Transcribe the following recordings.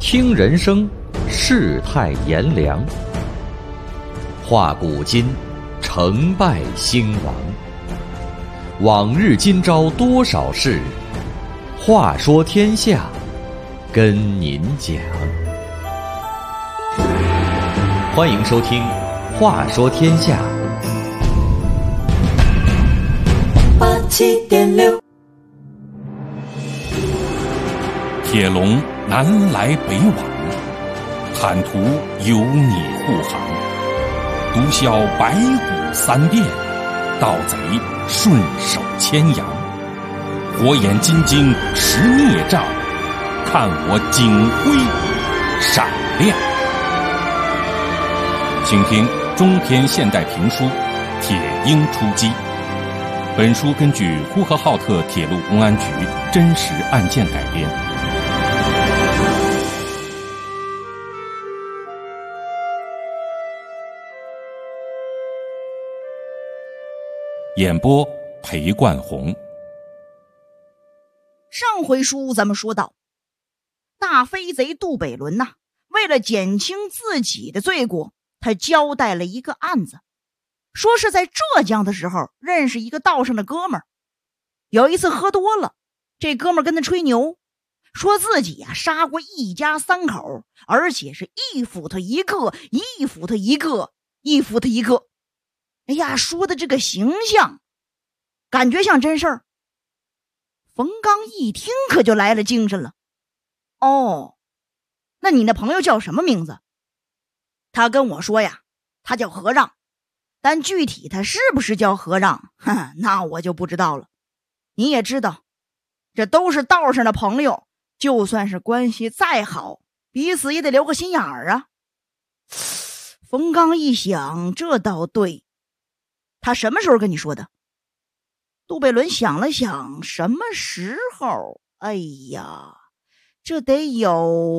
听人生，世态炎凉；话古今，成败兴亡。往日今朝多少事，话说天下，跟您讲。欢迎收听《话说天下》。 87.6， 铁笼南来北往，坦途有你护航。毒枭白骨三变，盗贼顺手牵羊。火眼金睛识孽障，看我警徽闪亮。请听中篇现代评书《铁鹰出击》。本书根据呼和浩特铁路公安局真实案件改编。演播裴冠红。 上回书咱们说到，大飞贼杜北伦呐，为了减轻自己的罪过，他交代了一个案子，说是在浙江的时候认识一个道上的哥们儿。有一次喝多了，这哥们儿跟他吹牛，说自己杀过一家三口，而且是一斧头一个，一斧头一个，一斧头一个。哎呀，说的这个形象感觉像真事儿。冯刚一听可就来了精神了。哦，那你那朋友叫什么名字？他跟我说呀，他叫何让，但具体他是不是叫何让，那我就不知道了。你也知道，这都是道上的朋友，就算是关系再好，彼此也得留个心眼儿啊。冯刚一想，这倒对。他什么时候跟你说的？杜北伦想了想，什么时候？哎呀，这得有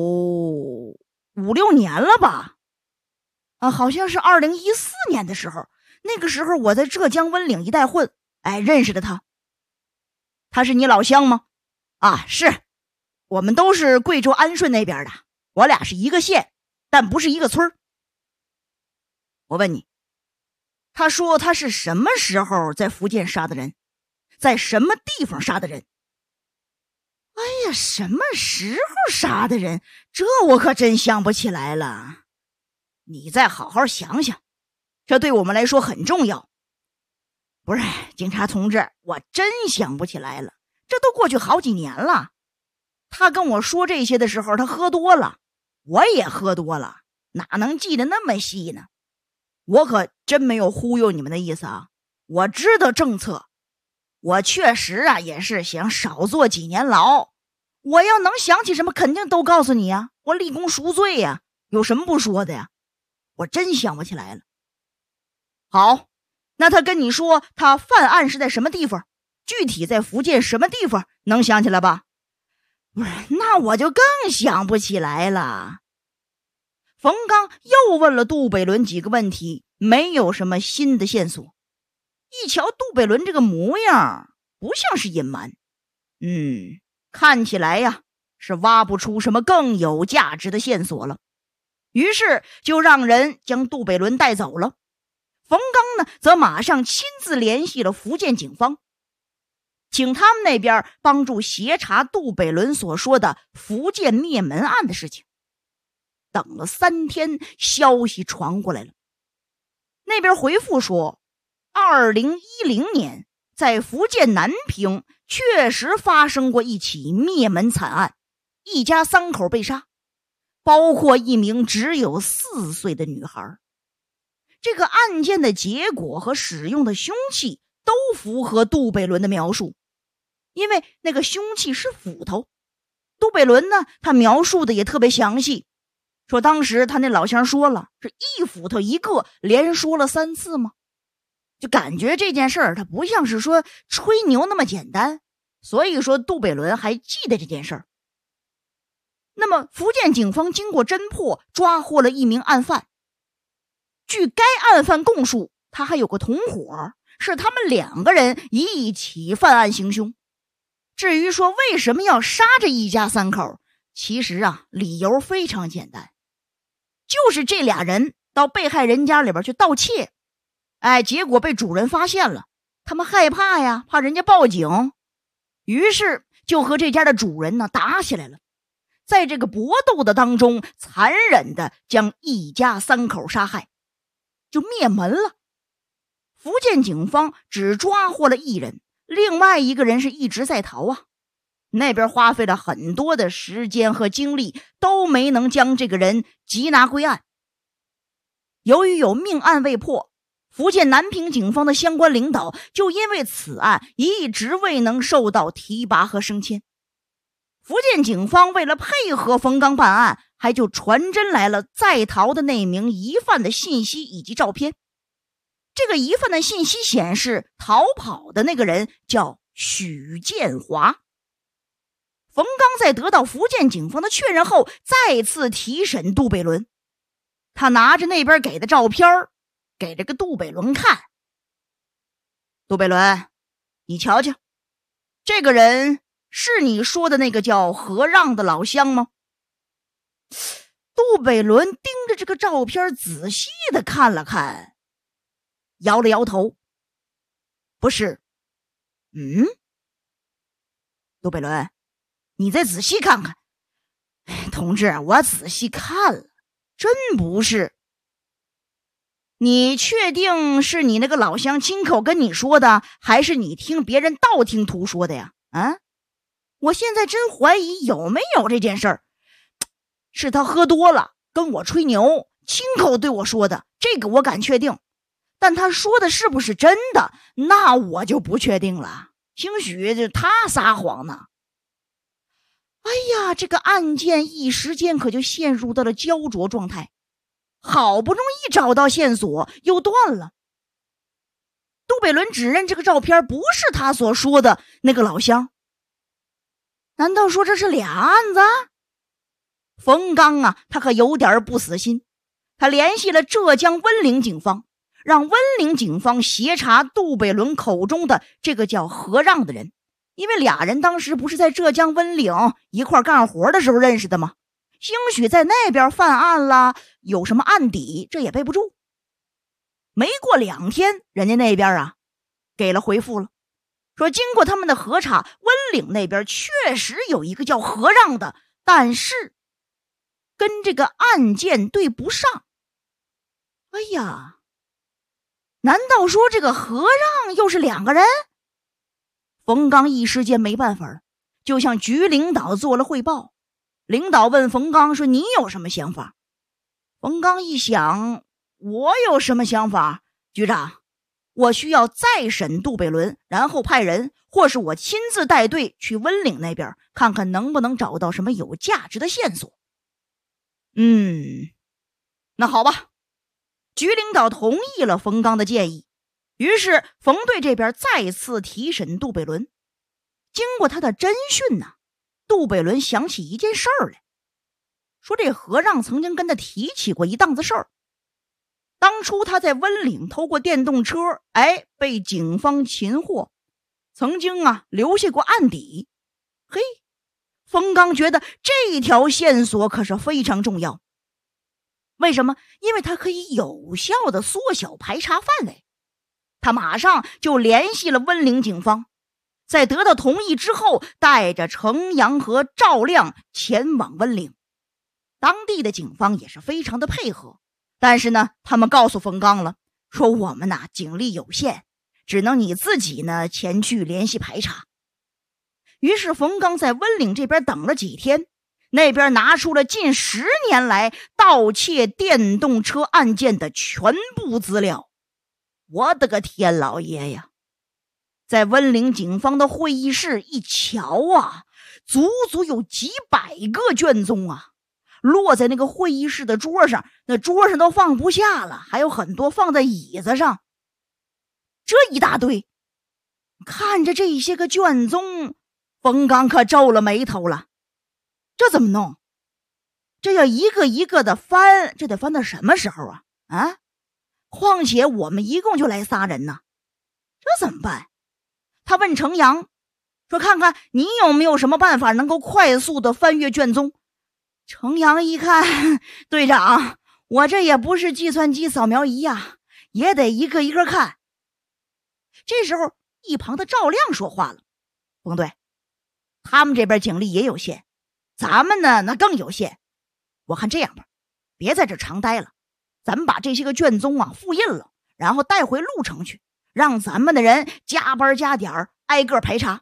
5-6年了吧？好像是2014年的时候，那个时候我在浙江温岭一带混，认识的他。他是你老乡吗？是，我们都是贵州安顺那边的，我俩是一个县，但不是一个村。我问你，他说他是什么时候在福建杀的人，在什么地方杀的人？哎呀，什么时候杀的人，这我可真想不起来了。你再好好想想，这对我们来说很重要。不是，警察同志，我真想不起来了，这都过去好几年了。他跟我说这些的时候，他喝多了，我也喝多了，哪能记得那么细呢？我可真没有忽悠你们的意思啊，我知道政策，我确实也是想少坐几年牢。我要能想起什么，肯定都告诉你呀，我立功赎罪呀，有什么不说的呀？我真想不起来了。好，那他跟你说他犯案是在什么地方，具体在福建什么地方，能想起来吧？不是，那我就更想不起来了。冯刚又问了杜北伦几个问题，没有什么新的线索。一瞧杜北伦这个模样，不像是隐瞒，看起来呀，是挖不出什么更有价值的线索了。于是就让人将杜北伦带走了。冯刚呢，则马上亲自联系了福建警方，请他们那边帮助协查杜北伦所说的福建灭门案的事情。等了3天，消息传过来了。那边回复说，2010年在福建南平确实发生过一起灭门惨案，一家3口被杀，包括一名只有4岁的女孩。这个案件的结果和使用的凶器都符合杜北伦的描述，因为那个凶器是斧头。杜北伦呢，他描述的也特别详细，说当时他那老乡说了，是一斧头一个，连说了3次吗？就感觉这件事儿他不像是说吹牛那么简单，所以说杜北伦还记得这件事儿。那么福建警方经过侦破，抓获了一名案犯。据该案犯供述，他还有个同伙，是他们2个人一起犯案行凶。至于说为什么要杀这一家3口， 其实啊，理由非常简单，就是这俩人到被害人家里边去盗窃，结果被主人发现了，他们害怕呀，怕人家报警，于是就和这家的主人呢打起来了。在这个搏斗的当中，残忍的将一家3口杀害，就灭门了。福建警方只抓获了1人，另外1个人是一直在逃啊。那边花费了很多的时间和精力，都没能将这个人缉拿归案。由于有命案未破，福建南平警方的相关领导就因为此案一直未能受到提拔和升迁。福建警方为了配合冯刚办案，还就传真来了在逃的那名疑犯的信息以及照片。这个疑犯的信息显示，逃跑的那个人叫许建华。冯刚在得到福建警方的确认后，再次提审杜北伦。他拿着那边给的照片给这个杜北伦看。杜北伦，你瞧瞧，这个人是你说的那个叫何让的老乡吗？杜北伦盯着这个照片仔细的看了看，摇了摇头，不是。杜北伦，你再仔细看看。同志，我仔细看了，真不是。你确定是你那个老乡亲口跟你说的，还是你听别人道听途说的呀？我现在真怀疑有没有这件事儿。是他喝多了跟我吹牛，亲口对我说的，这个我敢确定。但他说的是不是真的，那我就不确定了。兴许他撒谎呢。哎呀，这个案件一时间可就陷入到了焦灼状态，好不容易找到线索又断了。杜北伦指认这个照片不是他所说的那个老乡，难道说这是俩案子？冯刚啊，他可有点不死心，他联系了浙江温岭警方，让温岭警方协查杜北伦口中的这个叫何让的人，因为俩人当时不是在浙江温岭一块干活的时候认识的吗？兴许在那边犯案了，有什么案底，这也背不住。没过2天，人家那边给了回复了，说经过他们的核查，温岭那边确实有一个叫何让的，但是跟这个案件对不上。哎呀，难道说这个何让又是2个人？冯刚一时间没办法了，就向局领导做了汇报。领导问冯刚说，你有什么想法？冯刚一想，我有什么想法？局长，我需要再审杜北伦，然后派人或是我亲自带队去温岭那边，看看能不能找到什么有价值的线索。那好吧。局领导同意了冯刚的建议，于是冯队这边再次提审杜北伦。经过他的侦讯杜北伦想起一件事儿来，说这何让曾经跟他提起过一档子事儿。当初他在温岭偷过电动车，被警方擒获，曾经留下过案底。嘿，冯刚觉得这条线索可是非常重要。为什么？因为它可以有效的缩小排查范围。他马上就联系了温岭警方，在得到同意之后，带着程阳和赵亮前往温岭。当地的警方也是非常的配合，但是呢，他们告诉冯刚了，说我们警力有限，只能你自己前去联系排查。于是冯刚在温岭这边等了几天，那边拿出了近10年来盗窃电动车案件的全部资料。我的个天老爷呀！在温岭警方的会议室一瞧足足有几百个卷宗落在那个会议室的桌上，那桌上都放不下了，还有很多放在椅子上。这一大堆，看着这些个卷宗，冯刚可皱了眉头了。这怎么弄？这要一个一个的翻，这得翻到什么时候况且我们一共就来3人呢，这怎么办？他问程阳说，看看你有没有什么办法能够快速的翻阅卷宗， 程阳一看，队长，我这也不是计算机扫描仪呀，也得一个一个看。这时候一旁的赵亮说话了，冯队，他们这边警力也有限，咱们呢那更有限。我看这样吧，别在这长待了，咱们把这些个卷宗啊复印了，然后带回鹿城去，让咱们的人加班加点挨个排查。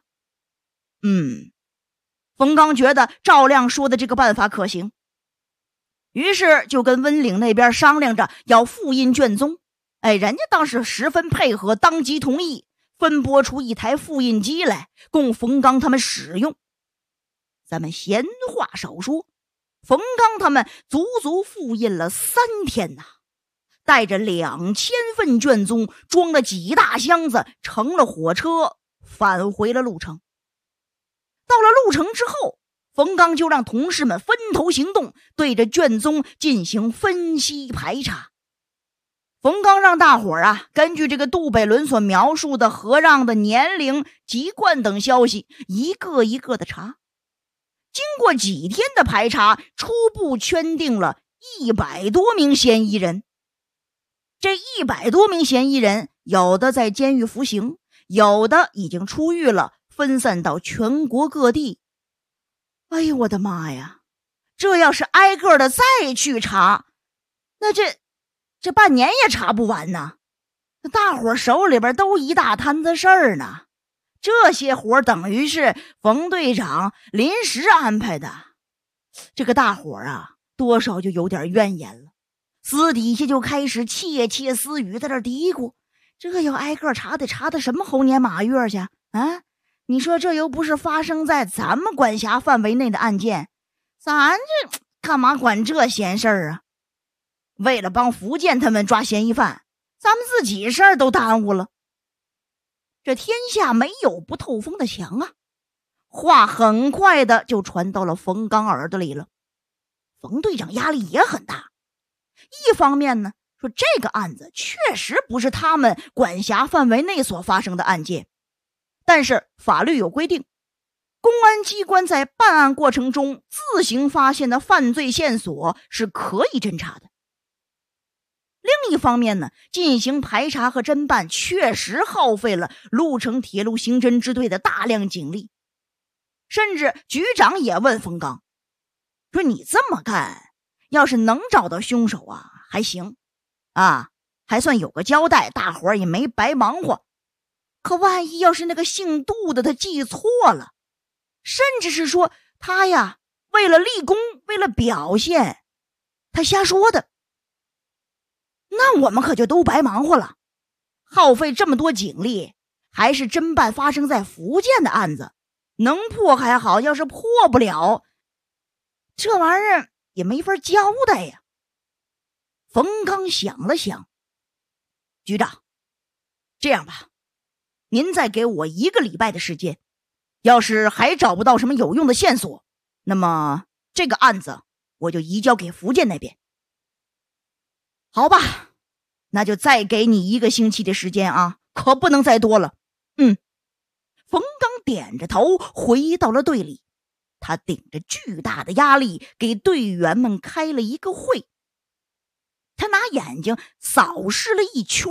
冯刚觉得赵亮说的这个办法可行，于是就跟温岭那边商量着要复印卷宗。人家倒是十分配合，当即同意分拨出一台复印机来供冯刚他们使用。咱们闲话少说，冯刚他们足足复印了3天呐，带着2000份卷宗，装了几大箱子，乘了火车返回了鹿城。到了鹿城之后，冯刚就让同事们分头行动，对着卷宗进行分析排查。冯刚让大伙根据这个杜北伦所描述的何让的年龄、籍贯等消息，一个一个的查。经过几天的排查，初步圈定了100多名嫌疑人。这100多名嫌疑人，有的在监狱服刑，有的已经出狱了，分散到全国各地。哎呦我的妈呀，这要是挨个的再去查，那这半年也查不完呢。大伙手里边都一大摊子事儿呢，这些活等于是冯队长临时安排的。这个大伙多少就有点怨言了，私底下就开始窃窃私语，在这嘀咕，这要挨个查得查的什么猴年马月去啊？你说这又不是发生在咱们管辖范围内的案件，咱这干嘛管这闲事儿啊？为了帮福建他们抓嫌疑犯，咱们自己事儿都耽误了。这天下没有不透风的墙啊，话很快的就传到了冯刚耳朵里了。冯队长压力也很大，一方面呢，说这个案子确实不是他们管辖范围内所发生的案件，但是法律有规定，公安机关在办案过程中自行发现的犯罪线索是可以侦查的。另一方面呢，进行排查和侦办确实耗费了鹿城铁路刑侦支队的大量警力。甚至局长也问冯刚，说你这么干，要是能找到凶手还行还算有个交代，大伙儿也没白忙活。可万一要是那个姓杜的他记错了，甚至是说他为了立功，为了表现，他瞎说的，那我们可就都白忙活了，耗费这么多警力，还是侦办发生在福建的案子，能破还好，要是破不了，这玩意儿也没法交代呀。冯刚想了想，局长，这样吧，您再给我1个礼拜的时间，要是还找不到什么有用的线索，那么这个案子我就移交给福建那边。好吧，那就再给你1个星期的时间可不能再多了。冯刚点着头回到了队里，他顶着巨大的压力给队员们开了一个会。他拿眼睛扫视了一圈，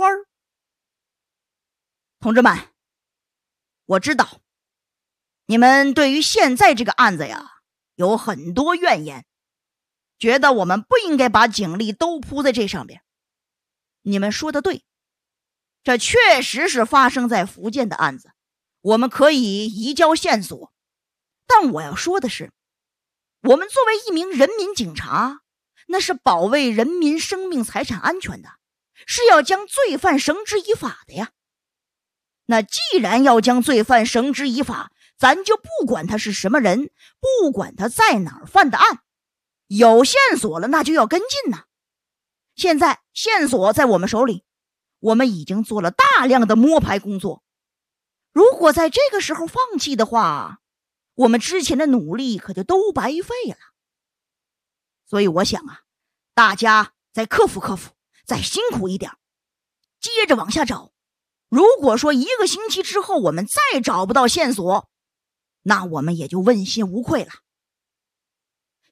同志们，我知道你们对于现在这个案子有很多怨言，觉得我们不应该把警力都扑在这上边。你们说的对，这确实是发生在福建的案子，我们可以移交线索。但我要说的是，我们作为一名人民警察，那是保卫人民生命财产安全的，是要将罪犯绳之以法的呀。那既然要将罪犯绳之以法，咱就不管他是什么人，不管他在哪儿犯的案，有线索了那就要跟进呐。现在线索在我们手里，我们已经做了大量的摸排工作，如果在这个时候放弃的话，我们之前的努力可就都白费了。所以我想大家再克服克服，再辛苦一点，接着往下找。如果说1个星期之后我们再找不到线索，那我们也就问心无愧了。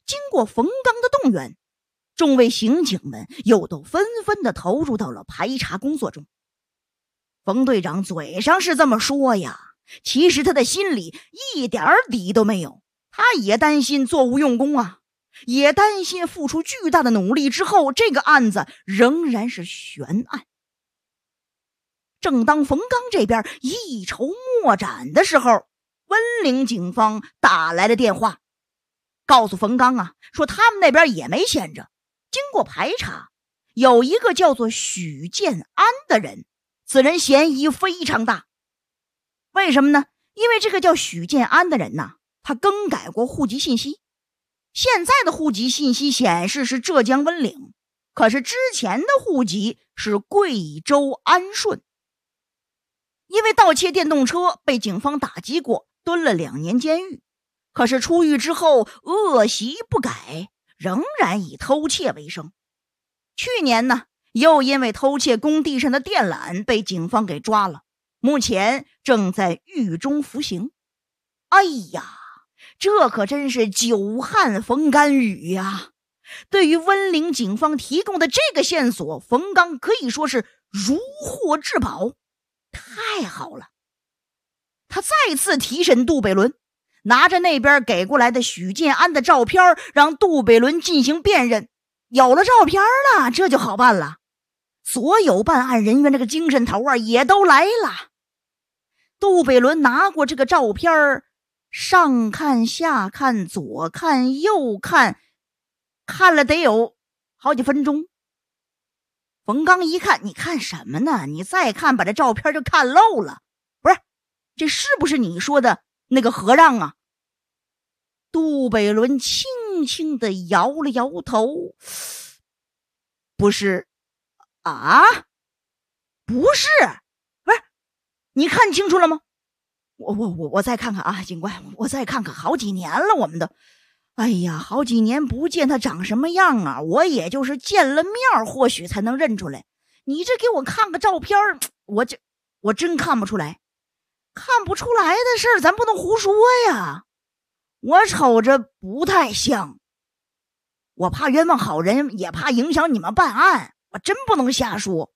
经过冯刚的动员，众位刑警们又都纷纷的投入到了排查工作中。冯队长嘴上是这么说呀，其实他的心里一点底都没有。他也担心做无用功啊，也担心付出巨大的努力之后，这个案子仍然是悬案。正当冯刚这边一筹莫展的时候，温岭警方打来了电话，告诉冯刚啊，说他们那边也没闲着，经过排查，有一个叫做许建安的人，此人嫌疑非常大。为什么呢？因为这个叫许建安的人呐，他更改过户籍信息，现在的户籍信息显示是浙江温岭，可是之前的户籍是贵州安顺。因为盗窃电动车被警方打击过，蹲了2年监狱，可是出狱之后恶习不改，仍然以偷窃为生。去年呢，又因为偷窃工地上的电缆被警方给抓了，目前正在狱中服刑。哎呀，这可真是久旱逢甘雨呀！对于温岭警方提供的这个线索，冯刚可以说是如获至宝，太好了。他再次提审杜北伦，拿着那边给过来的许建安的照片，让杜北伦进行辨认。有了照片了，这就好办了。所有办案人员这个精神头啊也都来了。杜北伦拿过这个照片，上看下看左看右看，看了得有好几分钟。冯刚一看，你看什么呢？你再看把这照片就看漏了。不是，这是不是你说的那个和尚啊？杜北伦轻轻地摇了摇头，不是啊，不是，不是，你看清楚了吗？我再看看啊，警官，我再看看，好几年了，我们的，哎呀，好几年不见他长什么样啊！我也就是见了面，或许才能认出来。你这给我看个照片，我真看不出来。看不出来的事儿，咱不能胡说呀。我瞅着不太像，我怕冤枉好人，也怕影响你们办案，我真不能瞎说。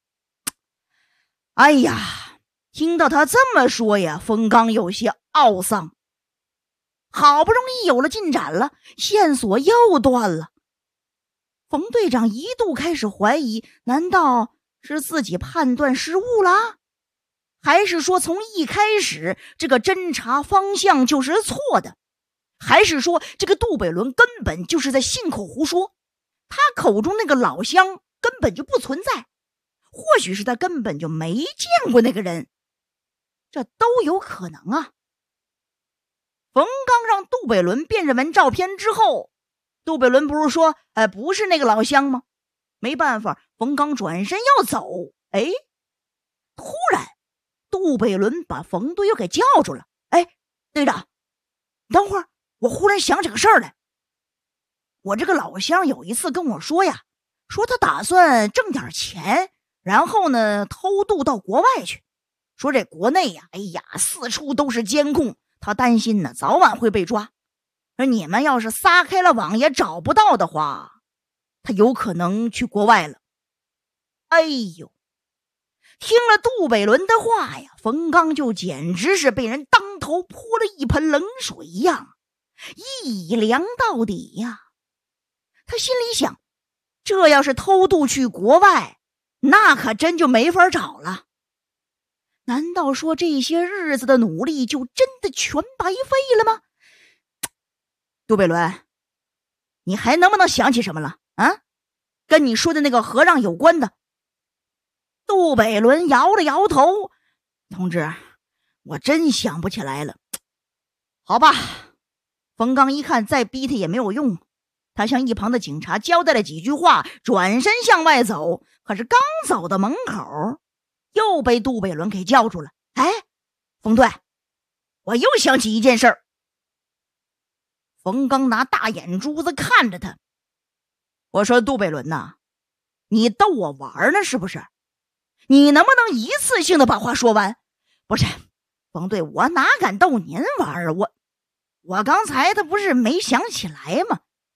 哎呀，听到他这么说呀，冯刚有些懊丧。好不容易有了进展了，线索又断了。冯队长一度开始怀疑，难道是自己判断失误了？还是说从一开始这个侦查方向就是错的？还是说这个杜北伦根本就是在信口胡说？他口中那个老乡根本就不存在，或许是他根本就没见过那个人，这都有可能啊。冯刚让杜北伦辨认完照片之后，杜北伦不是说不是那个老乡吗？没办法，冯刚转身要走，突然杜北伦把冯队又给叫住了。队长，等会儿，我忽然想起个事儿来。我这个老乡有一次跟我说呀，说他打算挣点钱，然后呢偷渡到国外去，说这国内呀，四处都是监控，他担心呢早晚会被抓。而你们要是撒开了网也找不到的话，他有可能去国外了。哎呦，听了杜北伦的话呀，冯刚就简直是被人当头泼了一盆冷水一样，一凉到底呀。他心里想，这要是偷渡去国外，那可真就没法找了。难道说这些日子的努力就真的全白费了吗？杜北伦，你还能不能想起什么了啊？跟你说的那个和尚有关的。杜北伦摇了摇头，同志，我真想不起来了。好吧，冯刚一看再逼他也没有用，他向一旁的警察交代了几句话，转身向外走。可是刚走到门口，又被杜北伦给叫住了。冯队，我又想起一件事儿。冯刚拿大眼珠子看着他，我说杜北伦呐，你逗我玩呢是不是？你能不能一次性的把话说完？不是，冯队，我哪敢逗您玩啊？我刚才他不是没想起来吗？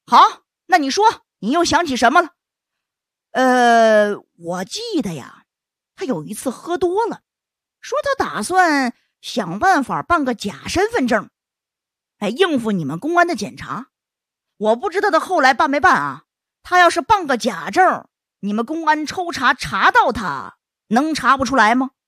好，那你说，你又想起什么了？我记得呀，他有一次喝多了，说他打算想办法办个假身份证，应付你们公安的检查。我不知道他后来办没办啊。他要是办个假证，你们公安抽查查到他，能查不出来吗？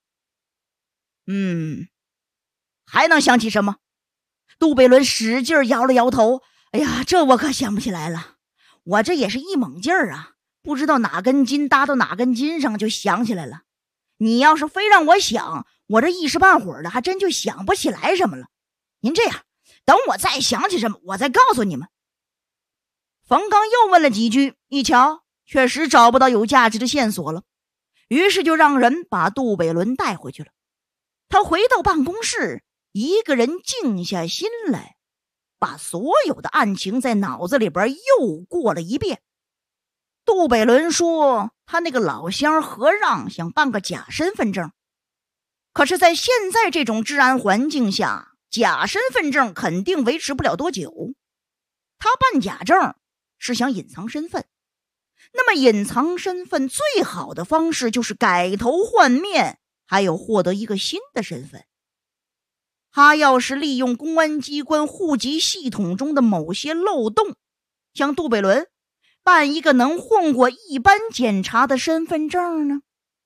还能想起什么？杜北伦使劲摇了摇头。哎呀，这我可想不起来了。我这也是一猛劲儿啊，不知道哪根筋搭到哪根筋上就想起来了。你要是非让我想，我这一时半会儿的还真就想不起来什么了。您这样，等我再想起什么，我再告诉你们。冯刚又问了几句，一瞧确实找不到有价值的线索了，于是就让人把杜北伦带回去了。他回到办公室，一个人静下心来，把所有的案情在脑子里边又过了一遍。杜北伦说他那个老乡何让想办个假身份证，可是在现在这种治安环境下，假身份证肯定维持不了多久。他办假证是想隐藏身份，那么隐藏身份最好的方式就是改头换面，还有获得一个新的身份。他要是利用公安机关户籍系统中的某些漏洞，像杜北伦办一个能混过一般检查的身份证呢？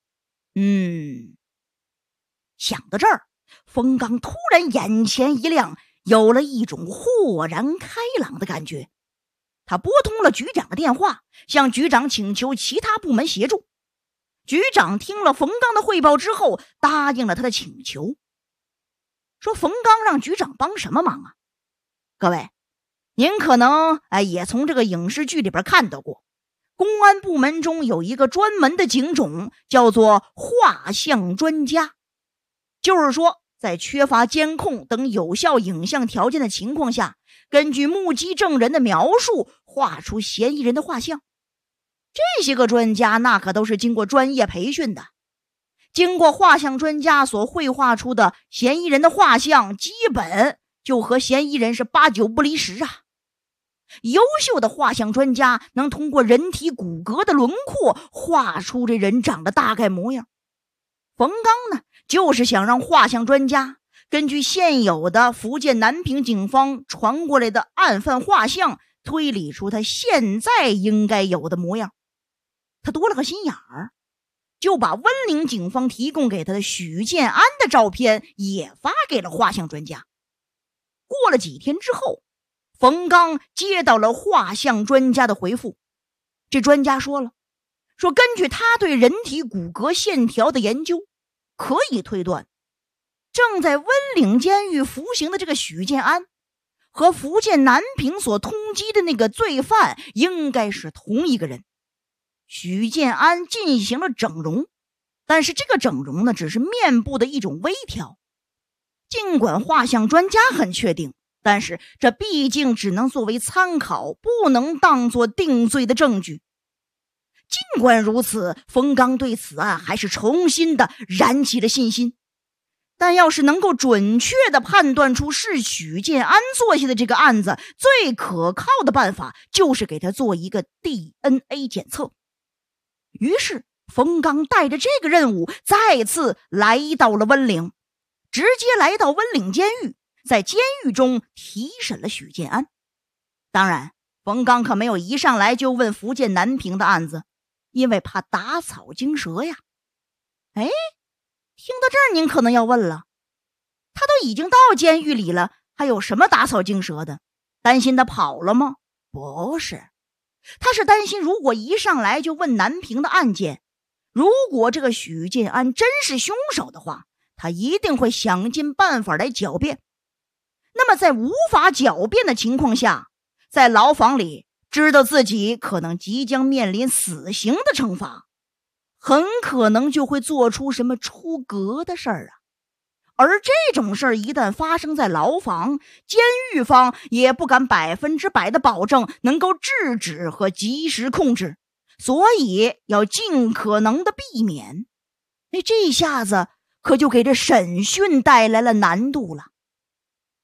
想到这儿，冯刚突然眼前一亮，有了一种豁然开朗的感觉。他拨通了局长的电话，向局长请求其他部门协助。局长听了冯刚的汇报之后，答应了他的请求。说冯刚让局长帮什么忙啊？各位，您可能也从这个影视剧里边看到过，公安部门中有一个专门的警种，叫做画像专家。就是说，在缺乏监控等有效影像条件的情况下，根据目击证人的描述，画出嫌疑人的画像。这些个专家那可都是经过专业培训的，经过画像专家所绘画出的嫌疑人的画像，基本就和嫌疑人是8、9不离10啊。优秀的画像专家能通过人体骨骼的轮廓画出这人长的大概模样。冯刚呢，就是想让画像专家根据现有的福建南平警方传过来的案犯画像，推理出他现在应该有的模样。他多了个心眼儿，就把温岭警方提供给他的许建安的照片也发给了画像专家。过了几天之后，冯刚接到了画像专家的回复。这专家说根据他对人体骨骼线条的研究，可以推断正在温岭监狱服刑的这个许建安和福建南平所通缉的那个罪犯应该是同一个人。许建安进行了整容，但是这个整容呢，只是面部的一种微调。尽管画像专家很确定，但是这毕竟只能作为参考，不能当作定罪的证据。尽管如此，冯刚对此案还是重新的燃起了信心。但要是能够准确的判断出是许建安做下的这个案子，最可靠的办法就是给他做一个 DNA 检测。于是冯刚带着这个任务再次来到了温岭，直接来到温岭监狱，在监狱中提审了许建安。当然，冯刚可没有一上来就问福建南平的案子，因为怕打草惊蛇呀。听到这儿您可能要问了，他都已经到监狱里了，还有什么打草惊蛇的？担心他跑了吗？不是，他是担心如果一上来就问南平的案件，如果这个许建安真是凶手的话，他一定会想尽办法来狡辩。那么在无法狡辩的情况下，在牢房里知道自己可能即将面临死刑的惩罚，很可能就会做出什么出格的事儿啊。而这种事儿一旦发生在牢房，监狱方也不敢100%的保证能够制止和及时控制，所以要尽可能的避免。这下子可就给这审讯带来了难度了。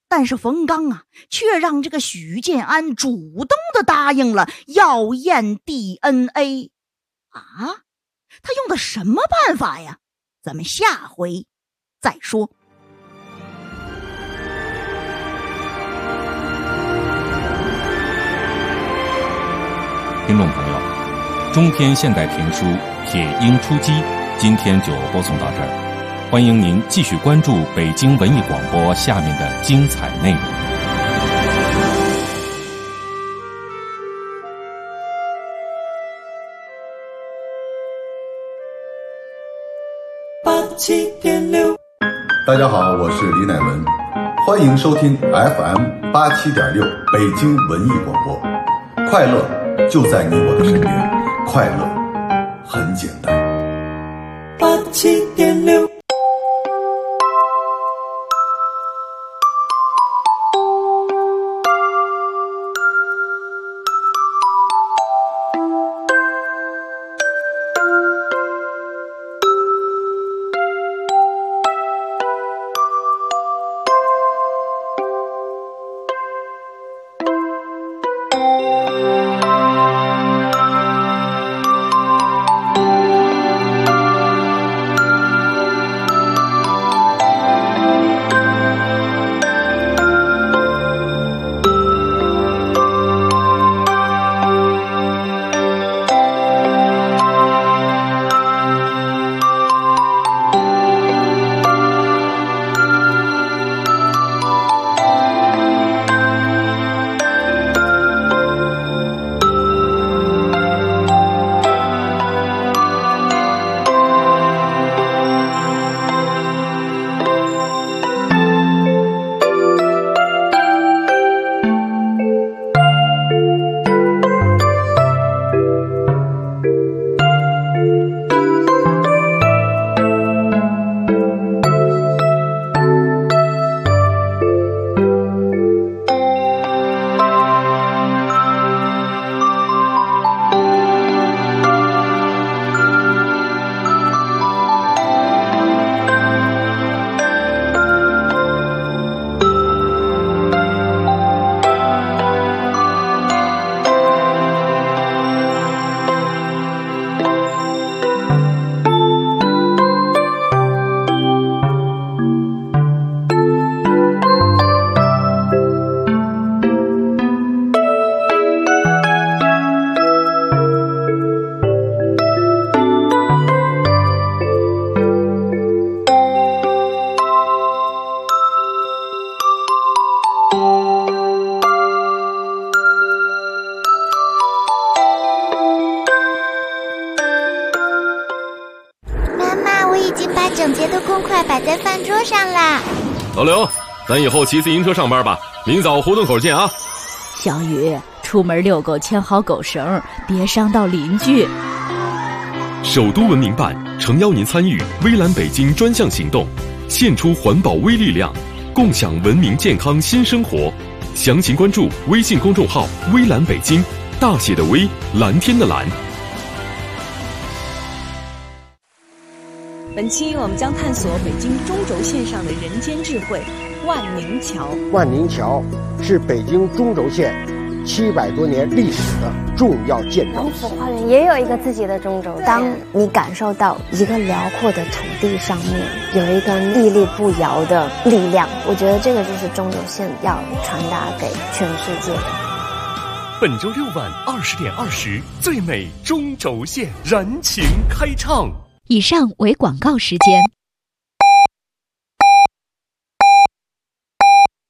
但是冯刚啊，却让这个许建安主动的答应了要验 DNA 啊！他用的什么办法呀？咱们下回再说。 听众朋友，中篇现代评书《铁鹰出击》今天就播送到这儿。欢迎您继续关注北京文艺广播下面的精彩内容。 87.6，大家好，我是李乃文，欢迎收听 FM 87.6北京文艺广播。快乐就在你我的身边，快乐很简单。87.6。 整洁的公筷摆在饭桌上啦。 老刘，咱以后骑自行车上班吧，明早胡同口见啊。 小雨，出门遛狗牵好狗绳，别伤到邻居。 首都文明办诚邀您参与微蓝北京专项行动，献出环保微力量，共享文明健康新生活。详情关注微信公众号微蓝北京，大写的微，蓝天的蓝。 本期我们将探索北京中轴线上的人间智慧——万宁桥。 万宁桥是北京中轴线700多年历史的重要建筑。 龙府花园也有一个自己的中轴线。当你感受到一个辽阔的土地上面有一根屹立不摇的力量，我觉得这个就是中轴线要传达给全世界的。 本周6晚20点20，最美中轴线燃情开唱。 以上为广告时间。